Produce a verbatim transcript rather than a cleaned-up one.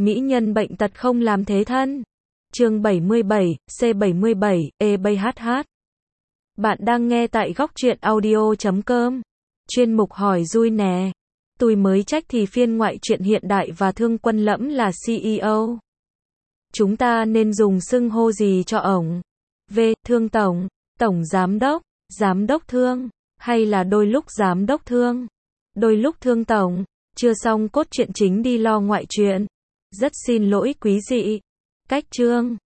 Mỹ nhân bệnh tật không làm thế thân. Chương bảy mươi bảy, C bảy mươi bảy, E B H H. Bạn đang nghe tại góc truyện audio chấm com. Chuyên mục hỏi vui nè. Tôi mới trách thì phiên ngoại truyện hiện đại và Thương Quân Lẫm là xê e ô. Chúng ta nên dùng xưng hô gì cho ổng? V. Thương Tổng, Tổng Giám Đốc, Giám Đốc Thương, hay là đôi lúc Giám Đốc Thương, đôi lúc Thương Tổng. Chưa xong cốt truyện chính đi lo ngoại truyện. Rất xin lỗi quý dị. Cách chương.